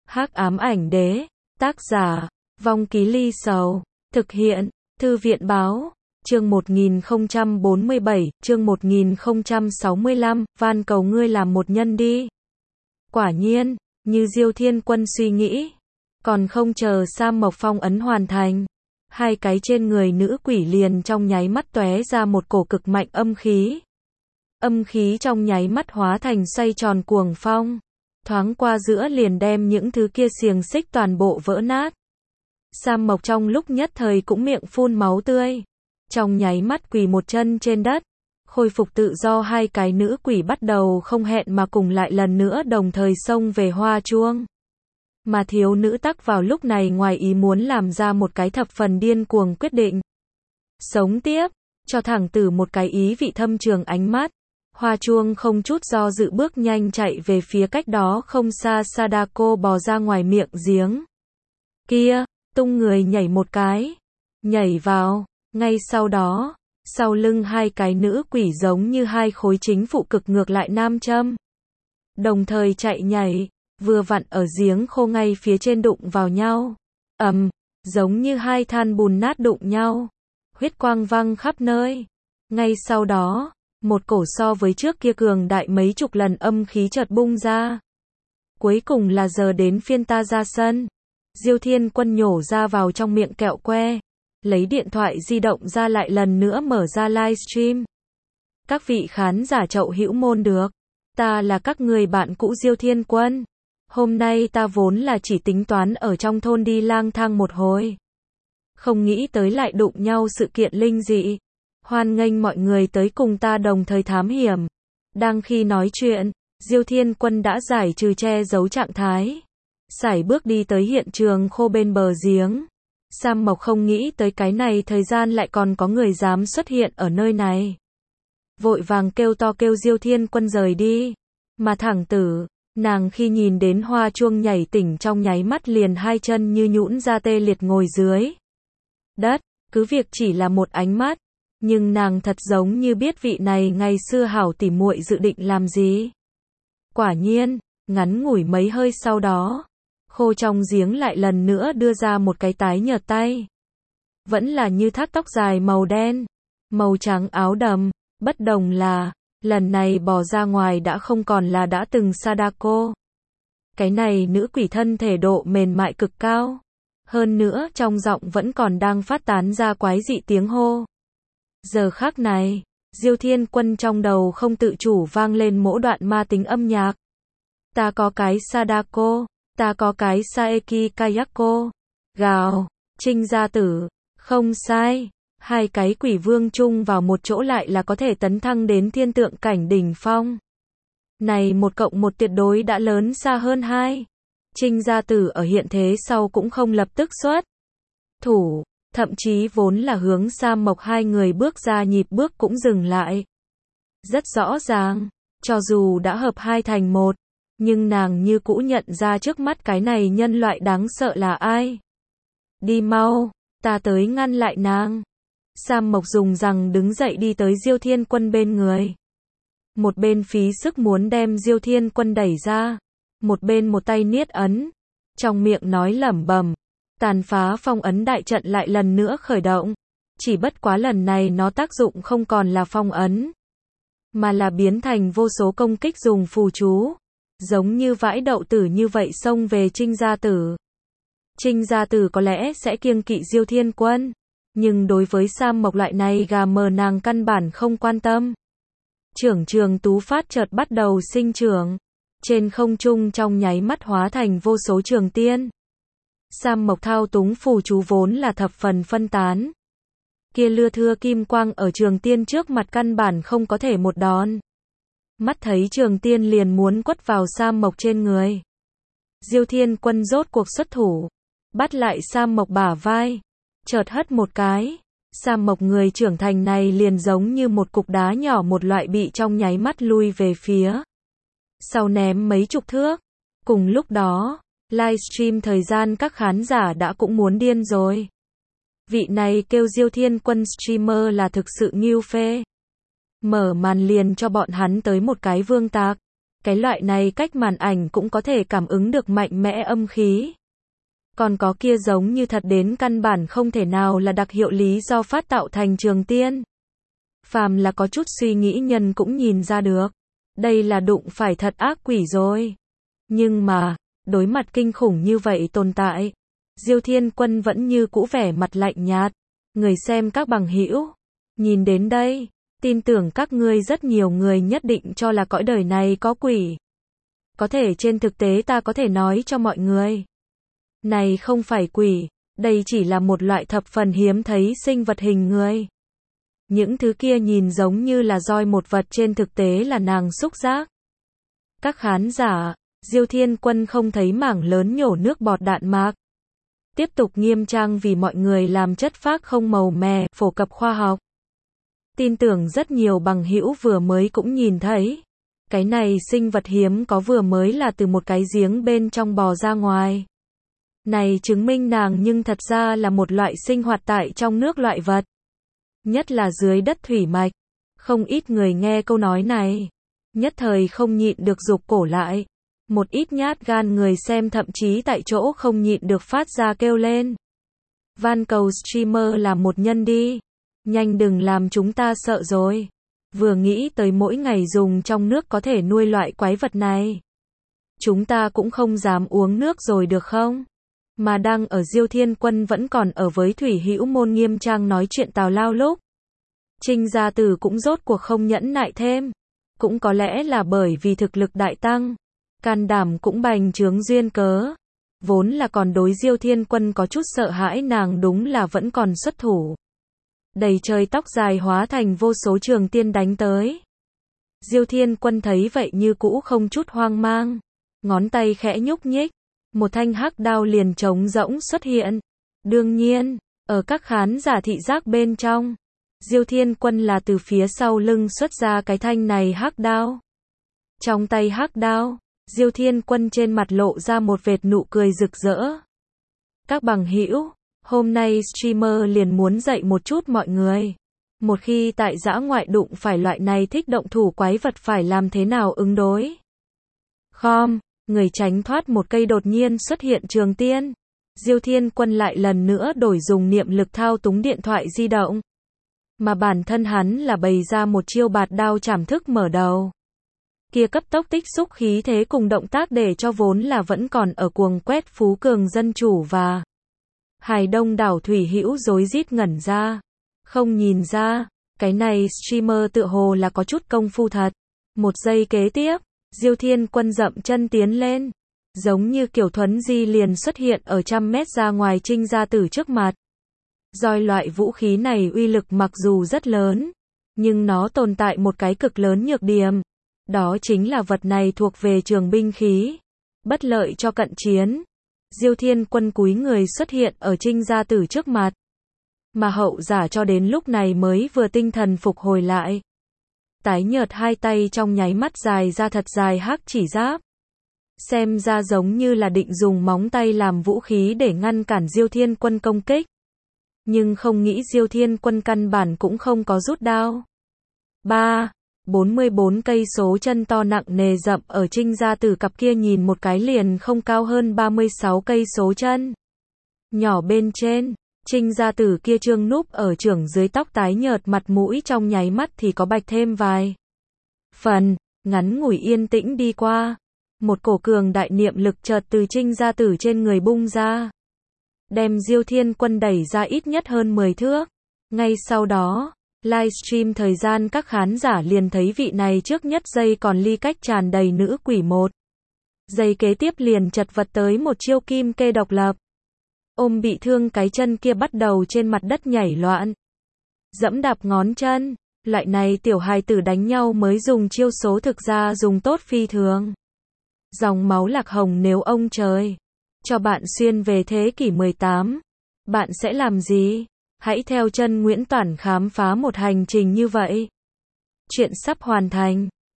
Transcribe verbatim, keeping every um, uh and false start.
Hắc ám ảnh đế, tác giả, Vong Ký Ly Sầu, thực hiện, Thư viện Báo, chương một nghìn không trăm bốn mươi bảy, chương một nghìn không trăm sáu mươi lăm, van cầu ngươi làm một nhân đi. Quả nhiên, như Diêu Thiên Quân suy nghĩ, còn không chờ Sam Mộc phong ấn hoàn thành, hai cái trên người nữ quỷ liền trong nháy mắt tóe ra một cổ cực mạnh âm khí. Âm khí trong nháy mắt hóa thành xoay tròn cuồng phong, thoáng qua giữa liền đem những thứ kia xiềng xích toàn bộ vỡ nát. Sam Mộc trong lúc nhất thời cũng miệng phun máu tươi, trong nháy mắt quỳ một chân trên đất, khôi phục tự do. Hai cái nữ quỷ bắt đầu không hẹn mà cùng lại lần nữa đồng thời xông về Hoa Chuông. Mà thiếu nữ tắc vào lúc này ngoài ý muốn làm ra một cái thập phần điên cuồng quyết định. Sống tiếp, cho thẳng tử một cái ý vị thâm trường ánh mắt. Hoa Chuông không chút do dự bước nhanh chạy về phía cách đó không xa. Sadako bò ra ngoài miệng giếng kia, tung người nhảy một cái, nhảy vào. Ngay sau đó, sau lưng hai cái nữ quỷ giống như hai khối chính phụ cực ngược lại nam châm, đồng thời chạy nhảy, vừa vặn ở giếng khô ngay phía trên đụng vào nhau. Ầm, giống như hai than bùn nát đụng nhau, huyết quang văng khắp nơi. Ngay sau đó, một cổ so với trước kia cường đại mấy chục lần âm khí chợt bung ra. Cuối cùng là giờ đến phiên ta ra sân. Diêu Thiên Quân nhổ ra vào trong miệng kẹo que, lấy điện thoại di động ra lại lần nữa mở ra livestream. Các vị khán giả Chậu Hữu Môn được, ta là các người bạn cũ Diêu Thiên Quân. Hôm nay ta vốn là chỉ tính toán ở trong thôn đi lang thang một hồi, không nghĩ tới lại đụng nhau sự kiện linh dị. Hoan nghênh mọi người tới cùng ta đồng thời thám hiểm. Đang khi nói chuyện, Diêu Thiên Quân đã giải trừ che giấu trạng thái, sải bước đi tới hiện trường khô bên bờ giếng. Sam Mộc không nghĩ tới cái này thời gian lại còn có người dám xuất hiện ở nơi này, vội vàng kêu to kêu Diêu Thiên Quân rời đi. Mà thẳng tử, nàng khi nhìn đến Hoa Chuông nhảy tỉnh trong nháy mắt liền hai chân như nhũn ra tê liệt ngồi dưới đất. Cứ việc chỉ là một ánh mắt, nhưng nàng thật giống như biết vị này ngày xưa hảo tỉ muội dự định làm gì. Quả nhiên, ngắn ngủi mấy hơi sau đó, khô trong giếng lại lần nữa đưa ra một cái tái nhợt tay. Vẫn là như thác tóc dài màu đen, màu trắng áo đầm, bất đồng là, lần này bò ra ngoài đã không còn là đã từng Sadako. Cái này nữ quỷ thân thể độ mềm mại cực cao. Hơn nữa trong giọng vẫn còn đang phát tán ra quái dị tiếng hô. Giờ khắc này, Diêu Thiên Quân trong đầu không tự chủ vang lên mỗi đoạn ma tính âm nhạc. Ta có cái Sadako, ta có cái Saeki Kayako. Gào, Trinh gia tử, không sai, hai cái quỷ vương chung vào một chỗ lại là có thể tấn thăng đến thiên tượng cảnh đỉnh phong. Này một cộng một tuyệt đối đã lớn xa hơn hai. Trinh gia tử ở hiện thế sau cũng không lập tức xuất thủ, thậm chí vốn là hướng Sam Mộc hai người bước ra nhịp bước cũng dừng lại. Rất rõ ràng, cho dù đã hợp hai thành một, nhưng nàng như cũ nhận ra trước mắt cái này nhân loại đáng sợ là ai. Đi mau, ta tới ngăn lại nàng. Sam Mộc dùng rằng đứng dậy đi tới Diêu Thiên Quân bên người. Một bên phí sức muốn đem Diêu Thiên Quân đẩy ra, một bên một tay niết ấn, trong miệng nói lẩm bẩm. Tàn phá phong ấn đại trận lại lần nữa khởi động, chỉ bất quá lần này nó tác dụng không còn là phong ấn, mà là biến thành vô số công kích dùng phù chú, giống như vãi đậu tử như vậy xông về Trinh gia tử. Trinh gia tử có lẽ sẽ kiêng kỵ Diêu Thiên Quân, nhưng đối với Sam Mộc loại này gà mờ nàng căn bản không quan tâm. Trưởng trường tú phát chợt bắt đầu sinh trưởng, trên không trung trong nháy mắt hóa thành vô số trường tiên. Sam Mộc thao túng phù chú vốn là thập phần phân tán. Kia lưa thưa kim quang ở trường tiên trước mặt căn bản không có thể một đòn. Mắt thấy trường tiên liền muốn quất vào Sam Mộc trên người. Diêu Thiên Quân rốt cuộc xuất thủ, bắt lại Sam Mộc bả vai, chợt hất một cái. Sam Mộc người trưởng thành này liền giống như một cục đá nhỏ một loại bị trong nháy mắt lui về phía sau ném mấy chục thước. Cùng lúc đó, livestream thời gian các khán giả đã cũng muốn điên rồi. Vị này kêu Diêu Thiên Quân streamer là thực sự nghiêu phê. Mở màn liền cho bọn hắn tới một cái vương tạc. Cái loại này cách màn ảnh cũng có thể cảm ứng được mạnh mẽ âm khí. Còn có kia giống như thật đến căn bản không thể nào là đặc hiệu lý do phát tạo thành trường tiên. Phàm là có chút suy nghĩ nhân cũng nhìn ra được. Đây là đụng phải thật ác quỷ rồi. Nhưng mà, đối mặt kinh khủng như vậy tồn tại, Diêu Thiên Quân vẫn như cũ vẻ mặt lạnh nhạt. Người xem các bằng hữu, nhìn đến đây, tin tưởng các ngươi rất nhiều người nhất định cho là cõi đời này có quỷ. Có thể trên thực tế ta có thể nói cho mọi người. Này không phải quỷ, đây chỉ là một loại thập phần hiếm thấy sinh vật hình người. Những thứ kia nhìn giống như là roi một vật trên thực tế là nàng xúc giác. Các khán giả, Diêu Thiên Quân không thấy mảng lớn nhổ nước bọt đạn mạc. Tiếp tục nghiêm trang vì mọi người làm chất phác không màu mè, phổ cập khoa học. Tin tưởng rất nhiều bằng hữu vừa mới cũng nhìn thấy. Cái này sinh vật hiếm có vừa mới là từ một cái giếng bên trong bò ra ngoài. Này chứng minh nàng nhưng thật ra là một loại sinh hoạt tại trong nước loại vật. Nhất là dưới đất thủy mạch. Không ít người nghe câu nói này. Nhất thời không nhịn được rụt cổ lại. Một ít nhát gan người xem thậm chí tại chỗ không nhịn được phát ra kêu lên. Van cầu streamer là một nhân đi. Nhanh đừng làm chúng ta sợ rồi. Vừa nghĩ tới mỗi ngày dùng trong nước có thể nuôi loại quái vật này. Chúng ta cũng không dám uống nước rồi được không? Mà đang ở Diêu Thiên Quân vẫn còn ở với Thủy Hữu Môn nghiêm trang nói chuyện tào lao lúc. Trinh Gia Tử cũng rốt cuộc không nhẫn nại thêm. Cũng có lẽ là bởi vì thực lực đại tăng. Can đảm cũng bành trướng duyên cớ. Vốn là còn đối Diêu Thiên Quân có chút sợ hãi nàng đúng là vẫn còn xuất thủ. Đầy trời tóc dài hóa thành vô số trường tiên đánh tới. Diêu Thiên Quân thấy vậy như cũ không chút hoang mang. Ngón tay khẽ nhúc nhích. Một thanh hắc đao liền trống rỗng xuất hiện. Đương nhiên, ở các khán giả thị giác bên trong, Diêu Thiên Quân là từ phía sau lưng xuất ra cái thanh này hắc đao. Trong tay hắc đao, Diêu Thiên Quân trên mặt lộ ra một vệt nụ cười rực rỡ. Các bằng hữu, hôm nay streamer liền muốn dạy một chút mọi người. Một khi tại dã ngoại đụng phải loại này thích động thủ quái vật phải làm thế nào ứng đối. Khom, người tránh thoát một cây đột nhiên xuất hiện trường tiên. Diêu Thiên Quân lại lần nữa đổi dùng niệm lực thao túng điện thoại di động. Mà bản thân hắn là bày ra một chiêu bạt đao chảm thức mở đầu. Kia cấp tốc tích xúc khí thế cùng động tác để cho vốn là vẫn còn ở cuồng quét phú cường dân chủ và Hải Đông đảo Thủy Hữu rối rít ngẩn ra. Không nhìn ra, cái này streamer tựa hồ là có chút công phu thật. Một giây kế tiếp, Diêu Thiên Quân dậm chân tiến lên. Giống như kiểu thuấn di liền xuất hiện ở trăm mét ra ngoài Trinh Gia Tử trước mặt. Roi loại vũ khí này uy lực mặc dù rất lớn, nhưng nó tồn tại một cái cực lớn nhược điểm. Đó chính là vật này thuộc về trường binh khí. Bất lợi cho cận chiến. Diêu Thiên Quân cúi người xuất hiện ở Trinh Gia Tử trước mặt. Mà hậu giả cho đến lúc này mới vừa tinh thần phục hồi lại. Tái nhợt hai tay trong nháy mắt dài ra thật dài hắc chỉ giáp. Xem ra giống như là định dùng móng tay làm vũ khí để ngăn cản Diêu Thiên Quân công kích. Nhưng không nghĩ Diêu Thiên Quân căn bản cũng không có rút đao. ba bốn mươi bốn cây số chân to nặng nề dậm ở Trinh Gia Tử cặp kia nhìn một cái liền không cao hơn ba mươi sáu cây số chân. Nhỏ bên trên, Trinh Gia Tử kia trương núp ở trưởng dưới tóc tái nhợt mặt mũi trong nháy mắt thì có bạch thêm vài phần, ngắn ngủi yên tĩnh đi qua. Một cổ cường đại niệm lực chợt từ Trinh Gia Tử trên người bung ra. Đem Diêu Thiên Quân đẩy ra ít nhất hơn mười thước. Ngay sau đó, livestream thời gian các khán giả liền thấy vị này trước nhất giây còn ly cách tràn đầy nữ quỷ một. Giây kế tiếp liền chật vật tới một chiêu kim kê độc lập. Ôm bị thương cái chân kia bắt đầu trên mặt đất nhảy loạn. Dẫm đạp ngón chân. Loại này tiểu hài tử đánh nhau mới dùng chiêu số thực ra dùng tốt phi thường. Dòng máu lạc hồng nếu ông trời cho bạn xuyên về thế kỷ mười tám, bạn sẽ làm gì? Hãy theo chân Nguyễn Toản khám phá một hành trình như vậy. Chuyện sắp hoàn thành.